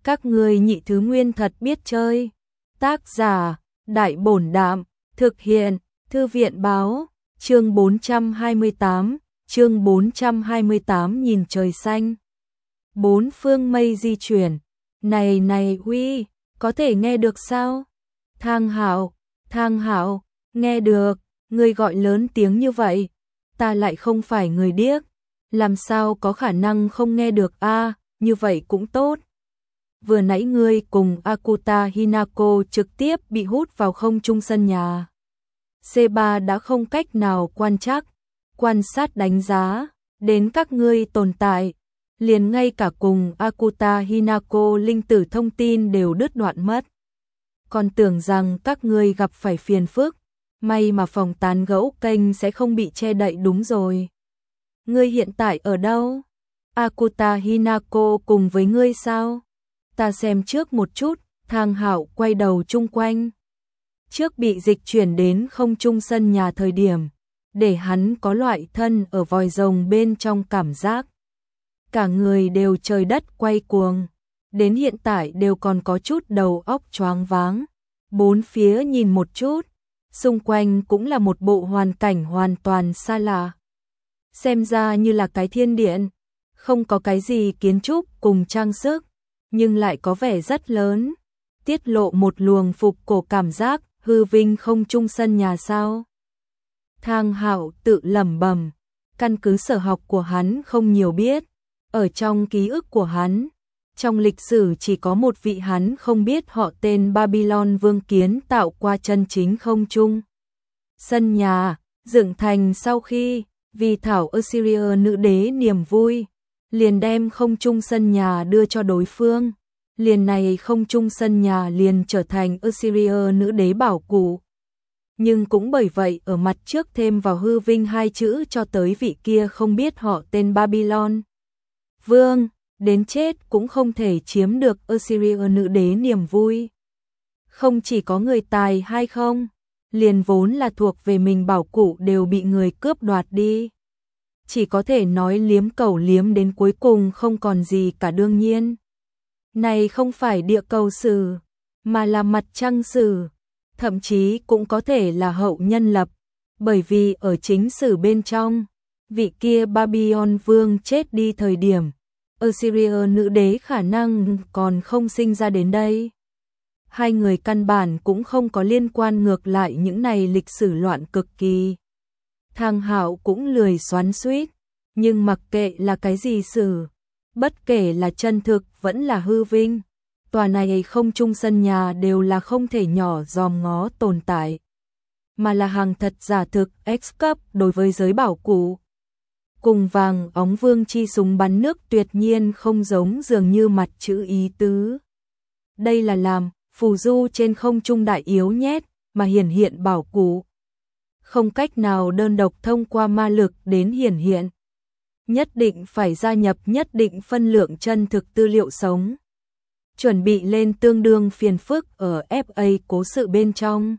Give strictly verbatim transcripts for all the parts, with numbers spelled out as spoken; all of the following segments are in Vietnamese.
Các ngươi nhị thứ nguyên thật biết chơi. Tác giả, Đại Bổn Đạm, thực hiện, Thư viện Báo, chương bốn trăm hai mươi tám, chương bốn trăm hai mươi tám nhìn trời xanh. Bốn phương mây di chuyển, này này Huy, có thể nghe được sao? Thang Hạo, Thang Hạo, nghe được, ngươi gọi lớn tiếng như vậy, ta lại không phải người điếc, làm sao có khả năng không nghe được a, à, như vậy cũng tốt. Vừa nãy ngươi cùng Akuta Hinako trực tiếp bị hút vào không trung sân nhà. xê ba đã không cách nào quan trắc, quan sát đánh giá đến các ngươi tồn tại, liền ngay cả cùng Akuta Hinako linh tử thông tin đều đứt đoạn mất. Còn tưởng rằng các ngươi gặp phải phiền phức, may mà phòng tán gẫu kênh sẽ không bị che đậy đúng rồi. Ngươi hiện tại ở đâu? Akuta Hinako cùng với ngươi sao? Ta xem trước một chút, Thang Hạo quay đầu chung quanh. Trước bị dịch chuyển đến không trung sân nhà thời điểm, để hắn có loại thân ở vòi rồng bên trong cảm giác. Cả người đều trời đất quay cuồng, đến hiện tại đều còn có chút đầu óc choáng váng. Bốn phía nhìn một chút, xung quanh cũng là một bộ hoàn cảnh hoàn toàn xa lạ. Xem ra như là cái thiên điện, không có cái gì kiến trúc cùng trang sức, nhưng lại có vẻ rất lớn, tiết lộ một luồng phục cổ cảm giác hư vinh không trung sân nhà sao. Thang Hạo tự lẩm bẩm, căn cứ sở học của hắn không nhiều biết, ở trong ký ức của hắn, trong lịch sử chỉ có một vị hắn không biết họ tên Babylon Vương kiến tạo qua chân chính không trung sân nhà, dựng thành sau khi vì thảo Assyria nữ đế niềm vui, liền đem không trung sân nhà đưa cho đối phương. Liền này không trung sân nhà liền trở thành Assyria nữ đế bảo cụ. Nhưng cũng bởi vậy ở mặt trước thêm vào hư vinh hai chữ cho tới vị kia không biết họ tên Babylon Vương, đến chết cũng không thể chiếm được Assyria nữ đế niềm vui. Không chỉ có người tài hay không, liền vốn là thuộc về mình bảo cụ đều bị người cướp đoạt đi. Chỉ có thể nói liếm cẩu liếm đến cuối cùng không còn gì cả đương nhiên. Này không phải địa cầu sử, mà là mặt trăng sử, thậm chí cũng có thể là hậu nhân lập, bởi vì ở chính sử bên trong, vị kia Babylon Vương chết đi thời điểm, Assyria nữ đế khả năng còn không sinh ra đến đây. Hai người căn bản cũng không có liên quan, ngược lại những này lịch sử loạn cực kỳ. Thang Hạo cũng lười xoắn xuýt, nhưng mặc kệ là cái gì sử, bất kể là chân thực vẫn là hư vinh, tòa này không trung sân nhà đều là không thể nhỏ dòm ngó tồn tại, mà là hàng thật giả thực X cấp đối với giới bảo cụ. Cùng vàng óng vương chi súng bắn nước tuyệt nhiên không giống, dường như mặt chữ ý tứ. Đây là làm phù du trên không trung đại yếu nhét mà hiển hiện bảo cụ. Không cách nào đơn độc thông qua ma lực đến hiển hiện. Nhất định phải gia nhập nhất định phân lượng chân thực tư liệu sống. Chuẩn bị lên tương đương phiền phức ở ép a cố sự bên trong.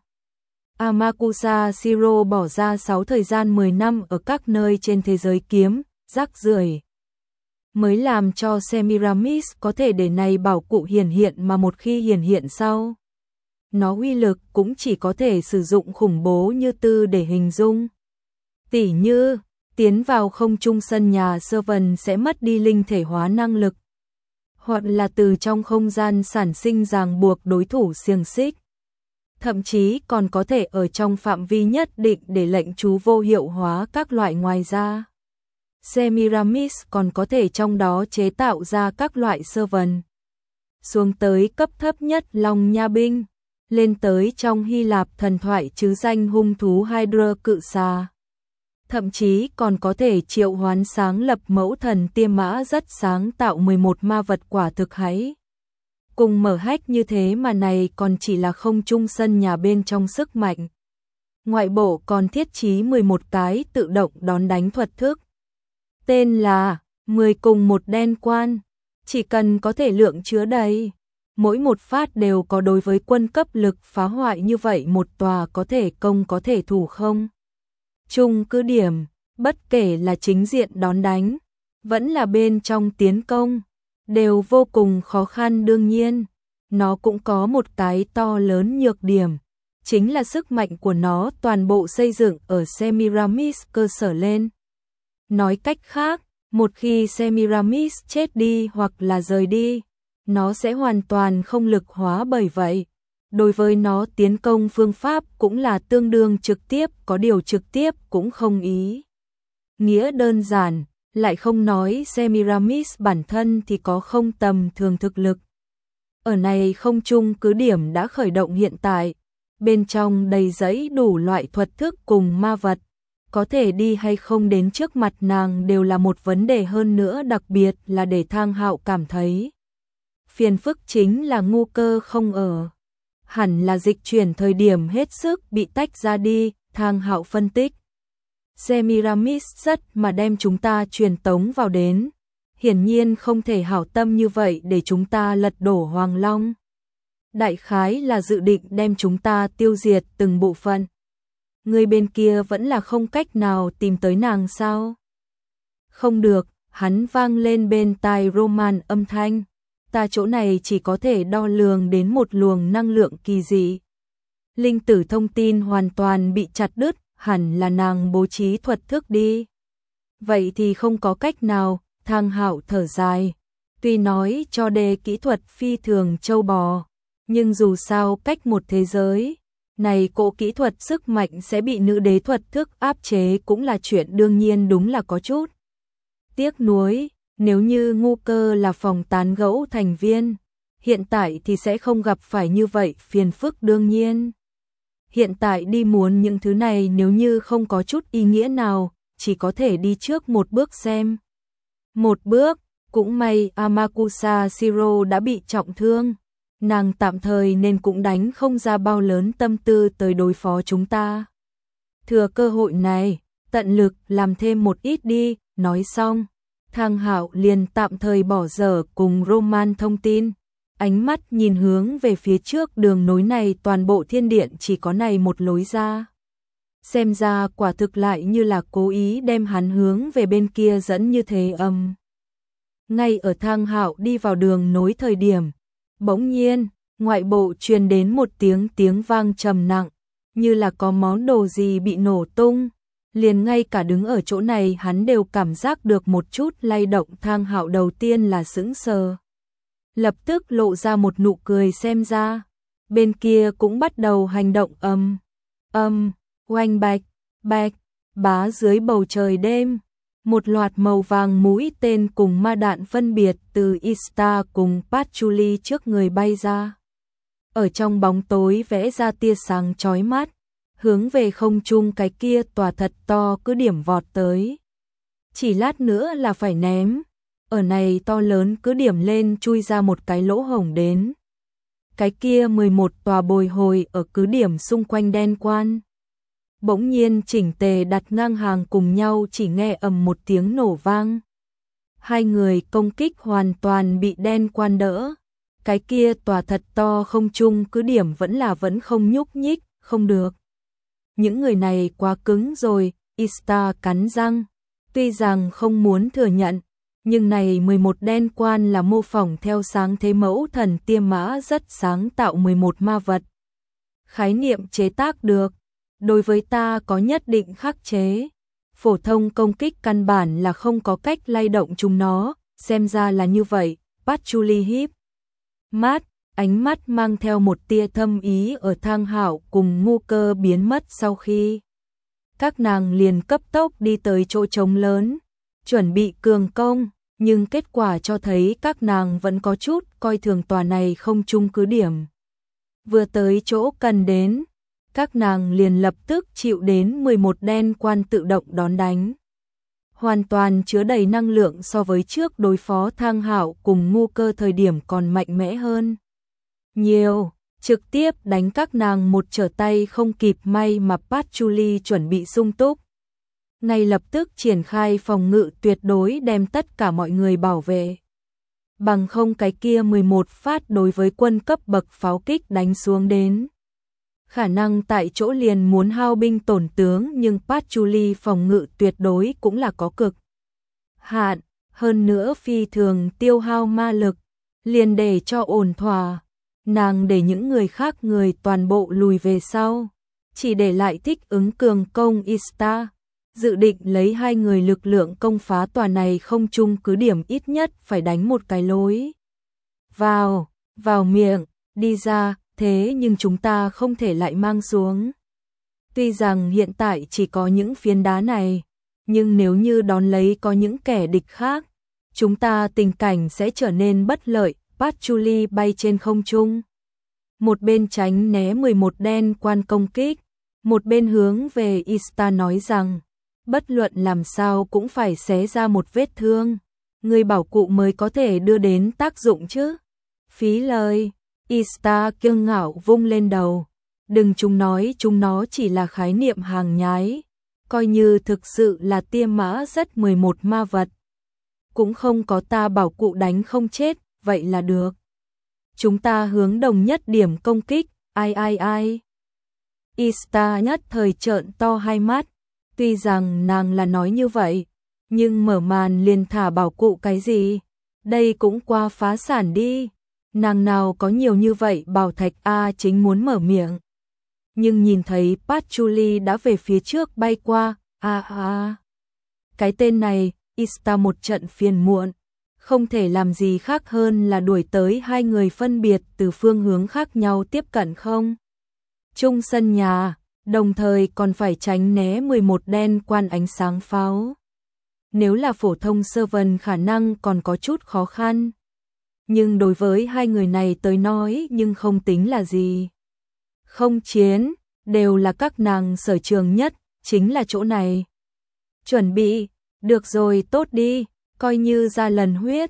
Amakusa Shiro bỏ ra sáu thời gian mười năm ở các nơi trên thế giới kiếm, rác rưởi, mới làm cho Semiramis có thể để này bảo cụ hiển hiện, mà một khi hiển hiện sau, nó uy lực cũng chỉ có thể sử dụng khủng bố như tư để hình dung. Tỉ như, tiến vào không trung sân nhà Servant sẽ mất đi linh thể hóa năng lực, hoặc là từ trong không gian sản sinh ràng buộc đối thủ xiềng xích. Thậm chí còn có thể ở trong phạm vi nhất định để lệnh chú vô hiệu hóa các loại. Ngoài ra, Semiramis còn có thể trong đó chế tạo ra các loại servant. Xuống tới cấp thấp nhất Long Nha binh, lên tới trong Hy Lạp thần thoại chứ danh hung thú Hydra cự xà. Thậm chí còn có thể triệu hoán sáng lập mẫu thần Tiêm Mã rất sáng tạo mười một ma vật, quả thực hãy cùng mở hách như thế, mà này còn chỉ là không trung sân nhà bên trong sức mạnh. Ngoại bộ còn thiết trí mười một cái tự động đón đánh thuật thức. Tên là mười cùng một đen quan, chỉ cần có thể lượng chứa đầy. Mỗi một phát đều có đối với quân cấp lực phá hoại như vậy một tòa có thể công có thể thủ không. Chung cứ điểm, bất kể là chính diện đón đánh, vẫn là bên trong tiến công, đều vô cùng khó khăn. Đương nhiên, nó cũng có một cái to lớn nhược điểm, chính là sức mạnh của nó toàn bộ xây dựng ở Semiramis cơ sở lên. Nói cách khác, một khi Semiramis chết đi hoặc là rời đi, nó sẽ hoàn toàn không lực hóa, bởi vậy, đối với nó tiến công phương pháp cũng là tương đương trực tiếp, có điều trực tiếp cũng không ý nghĩa đơn giản, lại không nói Semiramis bản thân thì có không tầm thường thực lực. Ở này không trung cứ điểm đã khởi động hiện tại, bên trong đầy dẫy đủ loại thuật thức cùng ma vật, có thể đi hay không đến trước mặt nàng đều là một vấn đề, hơn nữa đặc biệt là để Thang Hạo cảm thấy phiền phức chính là Ngu Cơ không ở. Hẳn là dịch chuyển thời điểm hết sức bị tách ra đi. Thang Hạo phân tích, Semiramis rất mà đem chúng ta truyền tống vào đến, hiển nhiên không thể hảo tâm như vậy để chúng ta lật đổ Hoàng Long. Đại khái là dự định đem chúng ta tiêu diệt từng bộ phận. Người bên kia vẫn là không cách nào tìm tới nàng sao? Không được, hắn vang lên bên tai Roman âm thanh. Ta chỗ này chỉ có thể đo lường đến một luồng năng lượng kỳ dị. Linh tử thông tin hoàn toàn bị chặt đứt, hẳn là nàng bố trí thuật thức đi. Vậy thì không có cách nào. Thang Hạo thở dài. Tuy nói cho đề kỹ thuật phi thường châu bò, nhưng dù sao cách một thế giới, này cỗ kỹ thuật sức mạnh sẽ bị nữ đế thuật thức áp chế cũng là chuyện đương nhiên, đúng là có chút tiếc nuối. Nếu như Ngu Cơ là phòng tán gẫu thành viên, hiện tại thì sẽ không gặp phải như vậy phiền phức. Đương nhiên, hiện tại đi muốn những thứ này nếu như không có chút ý nghĩa nào, chỉ có thể đi trước một bước xem. Một bước, cũng may Amakusa Shiro đã bị trọng thương, nàng tạm thời nên cũng đánh không ra bao lớn tâm tư tới đối phó chúng ta. Thừa cơ hội này, tận lực làm thêm một ít đi. Nói xong, Thang Hạo liền tạm thời bỏ dở cùng Roman thông tin, ánh mắt nhìn hướng về phía trước. Đường nối này toàn bộ thiên điện chỉ có này một lối ra. Xem ra quả thực lại như là cố ý đem hắn hướng về bên kia dẫn như thế. Âm. Ngay ở Thang Hạo đi vào đường nối thời điểm, bỗng nhiên, ngoại bộ truyền đến một tiếng tiếng vang trầm nặng, như là có món đồ gì bị nổ tung. Liền ngay cả đứng ở chỗ này hắn đều cảm giác được một chút lay động. Thang Hạo đầu tiên là sững sờ, lập tức lộ ra một nụ cười, xem ra bên kia cũng bắt đầu hành động. Âm, âm, oanh bạch, bạch, bá dưới bầu trời đêm, một loạt màu vàng mũi tên cùng ma đạn phân biệt từ Ista cùng Patchouli trước người bay ra. Ở trong bóng tối vẽ ra tia sáng chói mắt, hướng về không trung cái kia tòa thật to cứ điểm vọt tới. Chỉ lát nữa là phải ném. Ở này to lớn cứ điểm lên chui ra một cái lỗ hổng đến. Cái kia mười một tòa bồi hồi ở cứ điểm xung quanh đen quan. Bỗng nhiên chỉnh tề đặt ngang hàng cùng nhau, chỉ nghe ầm một tiếng nổ vang. Hai người công kích hoàn toàn bị đen quan đỡ. Cái kia tòa thật to không trung cứ điểm vẫn là vẫn không nhúc nhích. Không được, những người này quá cứng rồi. Ista cắn răng, tuy rằng không muốn thừa nhận, nhưng này mười một đen quan là mô phỏng theo sáng thế mẫu thần Tiêm Mã rất sáng tạo mười một ma vật. Khái niệm chế tác được, đối với ta có nhất định khắc chế. Phổ thông công kích căn bản là không có cách lay động chúng nó, xem ra là như vậy. Patchouli híp mắt, ánh mắt mang theo một tia thâm ý ở Thang Hạo cùng Ngu Cơ biến mất sau khi. Các nàng liền cấp tốc đi tới chỗ trống lớn, chuẩn bị cường công, nhưng kết quả cho thấy các nàng vẫn có chút coi thường tòa này không trung cứ điểm. Vừa tới chỗ cần đến, các nàng liền lập tức chịu đến mười một đen quan tự động đón đánh. Hoàn toàn chứa đầy năng lượng, so với trước đối phó Thang Hạo cùng Ngu Cơ thời điểm còn mạnh mẽ hơn nhiều, trực tiếp đánh các nàng một trở tay không kịp. May mà Patchouli chuẩn bị sung túc, ngay lập tức triển khai phòng ngự tuyệt đối đem tất cả mọi người bảo vệ. Bằng không cái kia mười một phát đối với quân cấp bậc pháo kích đánh xuống đến, khả năng tại chỗ liền muốn hao binh tổn tướng, nhưng Patchouli phòng ngự tuyệt đối cũng là có cực hạn. hơn nữa phi thường tiêu hao ma lực, liền để cho ổn thỏa. Nàng để những người khác người toàn bộ lùi về sau, chỉ để lại thích ứng cường công Ista, dự định lấy hai người lực lượng công phá tòa này không chung cứ điểm ít nhất phải đánh một cái lối. Vào, vào miệng, đi ra, thế nhưng chúng ta không thể lại mang xuống. Tuy rằng hiện tại chỉ có những phiến đá này, nhưng nếu như đón lấy có những kẻ địch khác, chúng ta tình cảnh sẽ trở nên bất lợi. Patchouli bay trên không trung, một bên tránh né mười một đen quan công kích, một bên hướng về Ista nói rằng, bất luận làm sao cũng phải xé ra một vết thương, người bảo cụ mới có thể đưa đến tác dụng chứ. Phí lời, Ista kiêu ngạo vung lên đầu, đừng chúng nói chúng nó chỉ là khái niệm hàng nhái, coi như thực sự là tiêm mã rất mười một ma vật. Cũng không có ta bảo cụ đánh không chết, vậy là được. Chúng ta hướng đồng nhất điểm công kích, ai ai ai. Ista nhất thời trợn to hai mắt, tuy rằng nàng là nói như vậy, nhưng mở màn liền thả bảo cụ cái gì, đây cũng qua phá sản đi, nàng nào có nhiều như vậy. Bảo Thạch A chính muốn mở miệng, nhưng nhìn thấy Patchouli đã về phía trước bay qua, a à, à. Cái tên này, Ista một trận phiền muộn, không thể làm gì khác hơn là đuổi tới hai người phân biệt từ phương hướng khác nhau tiếp cận không chung sân nhà, đồng thời còn phải tránh né mười một đen quan ánh sáng pháo. Nếu là phổ thông sơ vần khả năng còn có chút khó khăn, nhưng đối với hai người này tới nói nhưng không tính là gì. Không chiến, đều là các nàng sở trường nhất, chính là chỗ này. Chuẩn bị, được rồi, tốt đi, coi như ra lần huyết.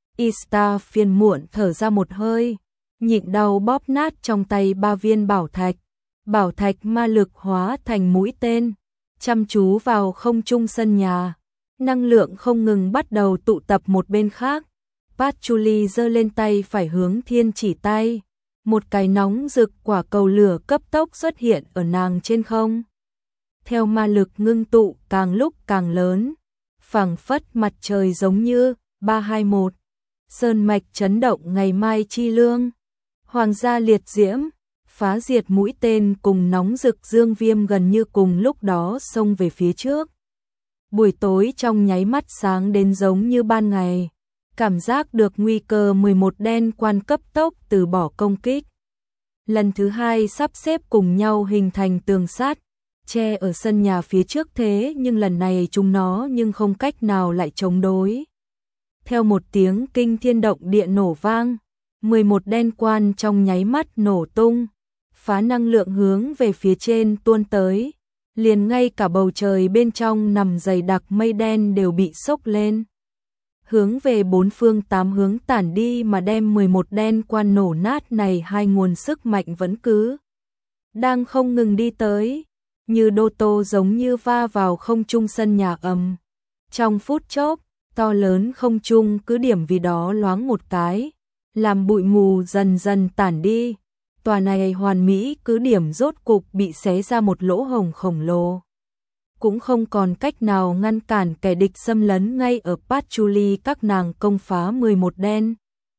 Ista phiền muộn thở ra một hơi, nhịn đau bóp nát trong tay ba viên bảo thạch. Bảo thạch ma lực hóa thành mũi tên, chăm chú vào không trung sân nhà. Năng lượng không ngừng bắt đầu tụ tập một bên khác. Patchouli giơ lên tay phải hướng thiên chỉ tay. Một cái nóng rực quả cầu lửa cấp tốc xuất hiện ở nàng trên không. Theo ma lực ngưng tụ càng lúc càng lớn, phảng phất mặt trời giống như ba hai một. Sơn mạch chấn động ngày mai chi lương. Hoàng gia liệt diễm, phá diệt mũi tên cùng nóng rực dương viêm gần như cùng lúc đó xông về phía trước. Buổi tối trong nháy mắt sáng đến giống như ban ngày. Cảm giác được nguy cơ mười một đen quan cấp tốc từ bỏ công kích. Lần thứ hai sắp xếp cùng nhau hình thành tường sắt, che ở sân nhà phía trước, thế nhưng lần này chúng nó nhưng không cách nào lại chống đối. Theo một tiếng kinh thiên động địa nổ vang, mười một đen quan trong nháy mắt nổ tung, phá năng lượng hướng về phía trên tuôn tới, liền ngay cả bầu trời bên trong nằm dày đặc mây đen đều bị sốc lên, hướng về bốn phương tám hướng tản đi, mà đem mười một đen quan nổ nát này. Hai nguồn sức mạnh vẫn cứ đang không ngừng đi tới, như đô tô giống như va vào không trung sân nhà ầm. Trong phút chốc, to lớn không trung cứ điểm vì đó loáng một cái, làm bụi mù dần dần tản đi. Tòa này hoàn mỹ cứ điểm rốt cục bị xé ra một lỗ hổng khổng lồ, cũng không còn cách nào ngăn cản kẻ địch xâm lấn ngay ở Patchouli. Các nàng công phá mười một đen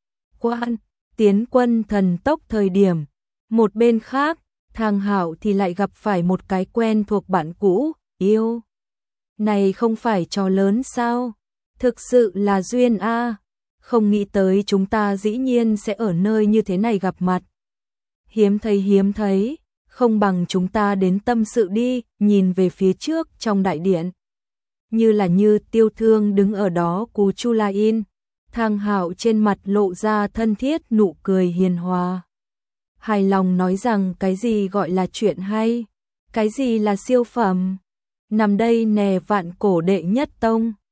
quan, tiến quân thần tốc thời điểm. Một bên khác, Thang Hạo thì lại gặp phải một cái quen thuộc bạn cũ, yêu. Này không phải trò lớn sao? Thực sự là duyên a, không nghĩ tới chúng ta dĩ nhiên sẽ ở nơi như thế này gặp mặt. Hiếm thấy hiếm thấy, không bằng chúng ta đến tâm sự đi. Nhìn về phía trước trong đại điện, như là Như Tiêu Thương đứng ở đó cú Chu La In. Thang Hạo trên mặt lộ ra thân thiết nụ cười hiền hòa, hài lòng nói rằng cái gì gọi là chuyện hay, cái gì là siêu phẩm, nằm đây nè vạn cổ đệ nhất tông.